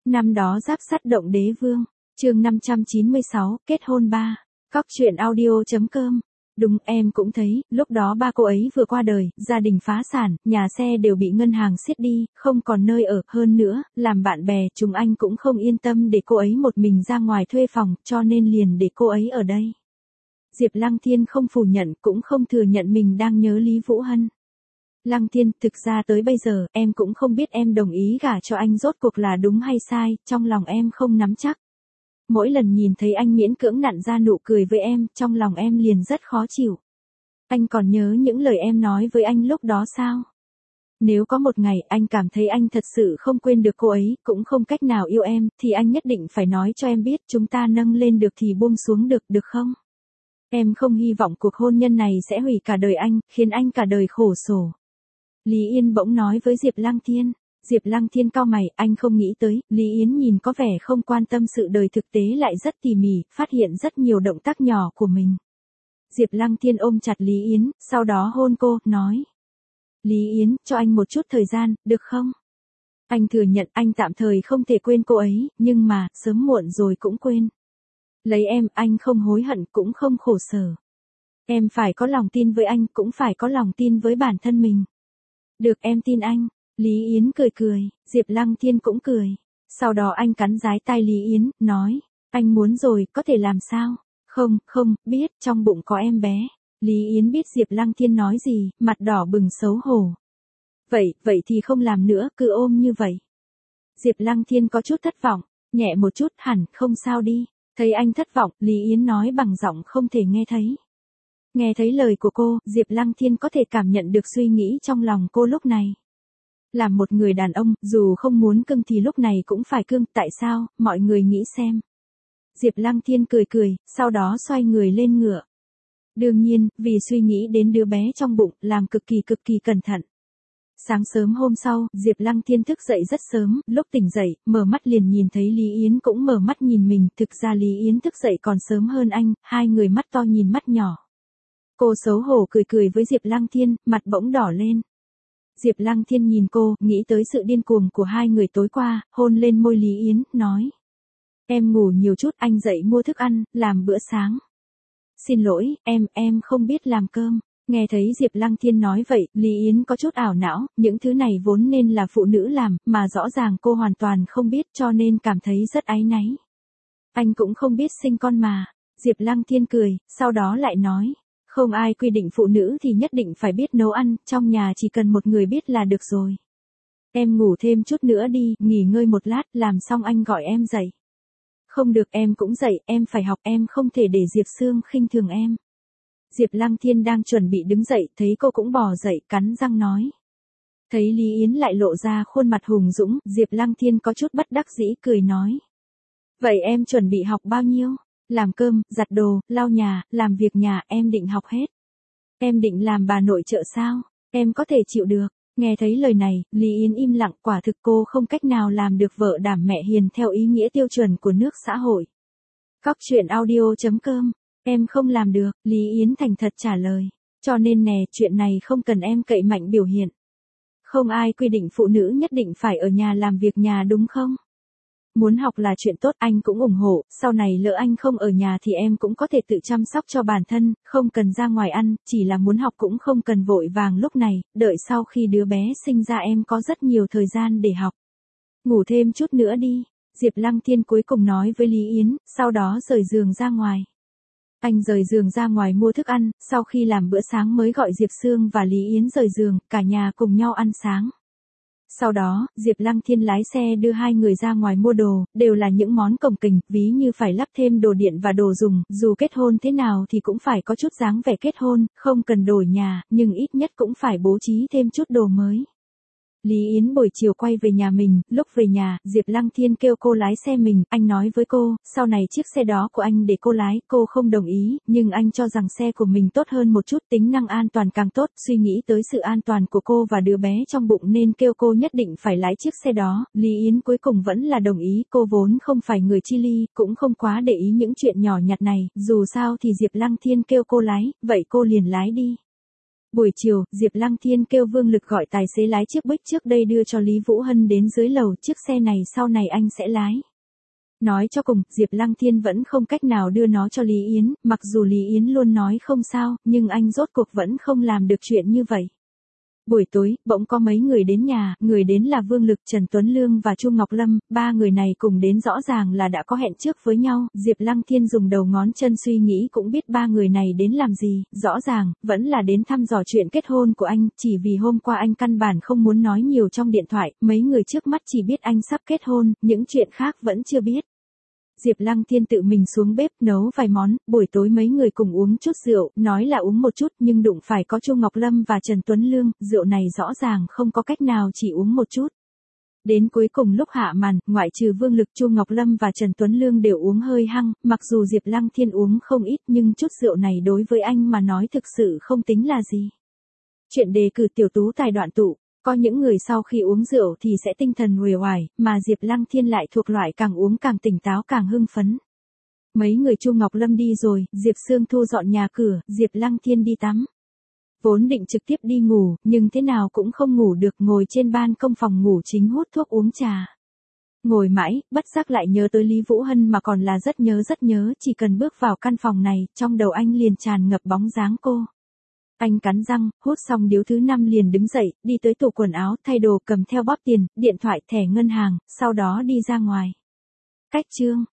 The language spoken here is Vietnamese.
Năm đó giáp sắt động đế vương, chương 596, kết hôn 3. Cóc truyện audio.com. Đúng, em cũng thấy, lúc đó ba cô ấy vừa qua đời, gia đình phá sản, nhà xe đều bị ngân hàng siết đi, không còn nơi ở, hơn nữa, làm bạn bè, chúng anh cũng không yên tâm để cô ấy một mình ra ngoài thuê phòng, cho nên liền để cô ấy ở đây. Diệp Lăng Thiên không phủ nhận, cũng không thừa nhận mình đang nhớ Lý Vũ Hân. Lăng Thiên, thực ra tới bây giờ, em cũng không biết em đồng ý gả cho anh rốt cuộc là đúng hay sai, trong lòng em không nắm chắc. Mỗi lần nhìn thấy anh miễn cưỡng nặn ra nụ cười với em, trong lòng em liền rất khó chịu. Anh còn nhớ những lời em nói với anh lúc đó sao? Nếu có một ngày anh cảm thấy anh thật sự không quên được cô ấy, cũng không cách nào yêu em, thì anh nhất định phải nói cho em biết chúng ta nâng lên được thì buông xuống được không? Em không hy vọng cuộc hôn nhân này sẽ hủy cả đời anh, khiến anh cả đời khổ sở. Lý Yên bỗng nói với Diệp Lăng Thiên. Diệp Lăng Thiên cau mày, anh không nghĩ tới, Lý Yến nhìn có vẻ không quan tâm sự đời thực tế lại rất tỉ mỉ, phát hiện rất nhiều động tác nhỏ của mình. Diệp Lăng Thiên ôm chặt Lý Yến, sau đó hôn cô, nói. Lý Yến, cho anh một chút thời gian, được không? Anh thừa nhận anh tạm thời không thể quên cô ấy, nhưng mà, sớm muộn rồi cũng quên. Lấy em, anh không hối hận, cũng không khổ sở. Em phải có lòng tin với anh, cũng phải có lòng tin với bản thân mình. Được, em tin anh. Lý Yến cười cười, Diệp Lăng Thiên cũng cười. Sau đó anh cắn dái tai Lý Yến, nói, anh muốn rồi, có thể làm sao? Không, biết, trong bụng có em bé. Lý Yến biết Diệp Lăng Thiên nói gì, mặt đỏ bừng xấu hổ. Vậy thì không làm nữa, cứ ôm như vậy. Diệp Lăng Thiên có chút thất vọng, nhẹ một chút, hẳn, không sao đi. Thấy anh thất vọng, Lý Yến nói bằng giọng không thể nghe thấy. Nghe thấy lời của cô, Diệp Lăng Thiên có thể cảm nhận được suy nghĩ trong lòng cô lúc này. Là một người đàn ông, dù không muốn cưng thì lúc này cũng phải cưng, tại sao, mọi người nghĩ xem. Diệp Lăng Thiên cười, sau đó xoay người lên ngựa. Đương nhiên, vì suy nghĩ đến đứa bé trong bụng, làm cực kỳ cẩn thận. Sáng sớm hôm sau, Diệp Lăng Thiên thức dậy rất sớm, lúc tỉnh dậy, mở mắt liền nhìn thấy Lý Yến cũng mở mắt nhìn mình, thực ra Lý Yến thức dậy còn sớm hơn anh, hai người mắt to nhìn mắt nhỏ. Cô xấu hổ cười với Diệp Lăng Thiên, mặt bỗng đỏ lên. Diệp Lăng Thiên nhìn cô, nghĩ tới sự điên cuồng của hai người tối qua, hôn lên môi Lý Yến, nói. Em ngủ nhiều chút, anh dậy mua thức ăn, làm bữa sáng. Xin lỗi, em không biết làm cơm. Nghe thấy Diệp Lăng Thiên nói vậy, Lý Yến có chút ảo não, những thứ này vốn nên là phụ nữ làm, mà rõ ràng cô hoàn toàn không biết cho nên cảm thấy rất áy náy. Anh cũng không biết sinh con mà. Diệp Lăng Thiên cười, sau đó lại nói. Không ai quy định phụ nữ thì nhất định phải biết nấu ăn, trong nhà chỉ cần một người biết là được rồi. Em ngủ thêm chút nữa đi, nghỉ ngơi một lát, làm xong anh gọi em dậy. Không được, em cũng dậy, em phải học, em không thể để Diệp Sương khinh thường em. Diệp Lăng Thiên đang chuẩn bị đứng dậy, thấy cô cũng bò dậy, cắn răng nói. Thấy Lý Yến lại lộ ra khuôn mặt hùng dũng, Diệp Lăng Thiên có chút bất đắc dĩ cười nói. Vậy em chuẩn bị học bao nhiêu? Làm cơm, giặt đồ, lau nhà, làm việc nhà, em định học hết. Em định làm bà nội trợ sao? Em có thể chịu được. Nghe thấy lời này, Lý Yến im lặng, quả thực cô không cách nào làm được vợ đảm mẹ hiền theo ý nghĩa tiêu chuẩn của nước xã hội. Cóc truyện audio.com. Em không làm được, Lý Yến thành thật trả lời. Cho nên nè, chuyện này không cần em cậy mạnh biểu hiện. Không ai quy định phụ nữ nhất định phải ở nhà làm việc nhà đúng không? Muốn học là chuyện tốt, anh cũng ủng hộ, sau này lỡ anh không ở nhà thì em cũng có thể tự chăm sóc cho bản thân, không cần ra ngoài ăn, chỉ là muốn học cũng không cần vội vàng lúc này, đợi sau khi đứa bé sinh ra em có rất nhiều thời gian để học. Ngủ thêm chút nữa đi, Diệp Lăng Thiên cuối cùng nói với Lý Yến, sau đó rời giường ra ngoài. Anh rời giường ra ngoài mua thức ăn, sau khi làm bữa sáng mới gọi Diệp Sương và Lý Yến rời giường, cả nhà cùng nhau ăn sáng. Sau đó, Diệp Lăng Thiên lái xe đưa hai người ra ngoài mua đồ, đều là những món cồng kềnh, ví như phải lắp thêm đồ điện và đồ dùng, dù kết hôn thế nào thì cũng phải có chút dáng vẻ kết hôn, không cần đổi nhà, nhưng ít nhất cũng phải bố trí thêm chút đồ mới. Lý Yến buổi chiều quay về nhà mình, lúc về nhà, Diệp Lăng Thiên kêu cô lái xe mình, anh nói với cô, sau này chiếc xe đó của anh để cô lái, cô không đồng ý, nhưng anh cho rằng xe của mình tốt hơn một chút, tính năng an toàn càng tốt, suy nghĩ tới sự an toàn của cô và đứa bé trong bụng nên kêu cô nhất định phải lái chiếc xe đó, Lý Yến cuối cùng vẫn là đồng ý, cô vốn không phải người chi ly, cũng không quá để ý những chuyện nhỏ nhặt này, dù sao thì Diệp Lăng Thiên kêu cô lái, vậy cô liền lái đi. Buổi chiều, Diệp Lăng Thiên kêu Vương Lực gọi tài xế lái chiếc Buick trước đây đưa cho Lý Vũ Hân đến dưới lầu, chiếc xe này sau này anh sẽ lái. Nói cho cùng, Diệp Lăng Thiên vẫn không cách nào đưa nó cho Lý Yến, mặc dù Lý Yến luôn nói không sao, nhưng anh rốt cuộc vẫn không làm được chuyện như vậy. Buổi tối, bỗng có mấy người đến nhà, người đến là Vương Lực, Trần Tuấn Lương và Chu Ngọc Lâm, ba người này cùng đến rõ ràng là đã có hẹn trước với nhau, Diệp Lăng Thiên dùng đầu ngón chân suy nghĩ cũng biết ba người này đến làm gì, rõ ràng, vẫn là đến thăm dò chuyện kết hôn của anh, chỉ vì hôm qua anh căn bản không muốn nói nhiều trong điện thoại, mấy người trước mắt chỉ biết anh sắp kết hôn, những chuyện khác vẫn chưa biết. Diệp Lăng Thiên tự mình xuống bếp nấu vài món, buổi tối mấy người cùng uống chút rượu, nói là uống một chút nhưng đụng phải có Chu Ngọc Lâm và Trần Tuấn Lương, rượu này rõ ràng không có cách nào chỉ uống một chút. Đến cuối cùng lúc hạ màn, ngoại trừ Vương Lực, Chu Ngọc Lâm và Trần Tuấn Lương đều uống hơi hăng, mặc dù Diệp Lăng Thiên uống không ít nhưng chút rượu này đối với anh mà nói thực sự không tính là gì. Chuyện đề cử tiểu tú tài đoạn tụ. Có những người sau khi uống rượu thì sẽ tinh thần uể oải, mà Diệp Lăng Thiên lại thuộc loại càng uống càng tỉnh táo càng hưng phấn. Mấy người Chu Ngọc Lâm đi rồi, Diệp Sương Thu dọn nhà cửa, Diệp Lăng Thiên đi tắm. Vốn định trực tiếp đi ngủ, nhưng thế nào cũng không ngủ được, ngồi trên ban công phòng ngủ chính hút thuốc uống trà. Ngồi mãi, bất giác lại nhớ tới Lý Vũ Hân mà còn là rất nhớ, chỉ cần bước vào căn phòng này, trong đầu anh liền tràn ngập bóng dáng cô. Anh cắn răng, hút xong điếu thứ 5 liền đứng dậy, đi tới tủ quần áo, thay đồ, cầm theo bóp tiền, điện thoại, thẻ ngân hàng, sau đó đi ra ngoài. Cách chương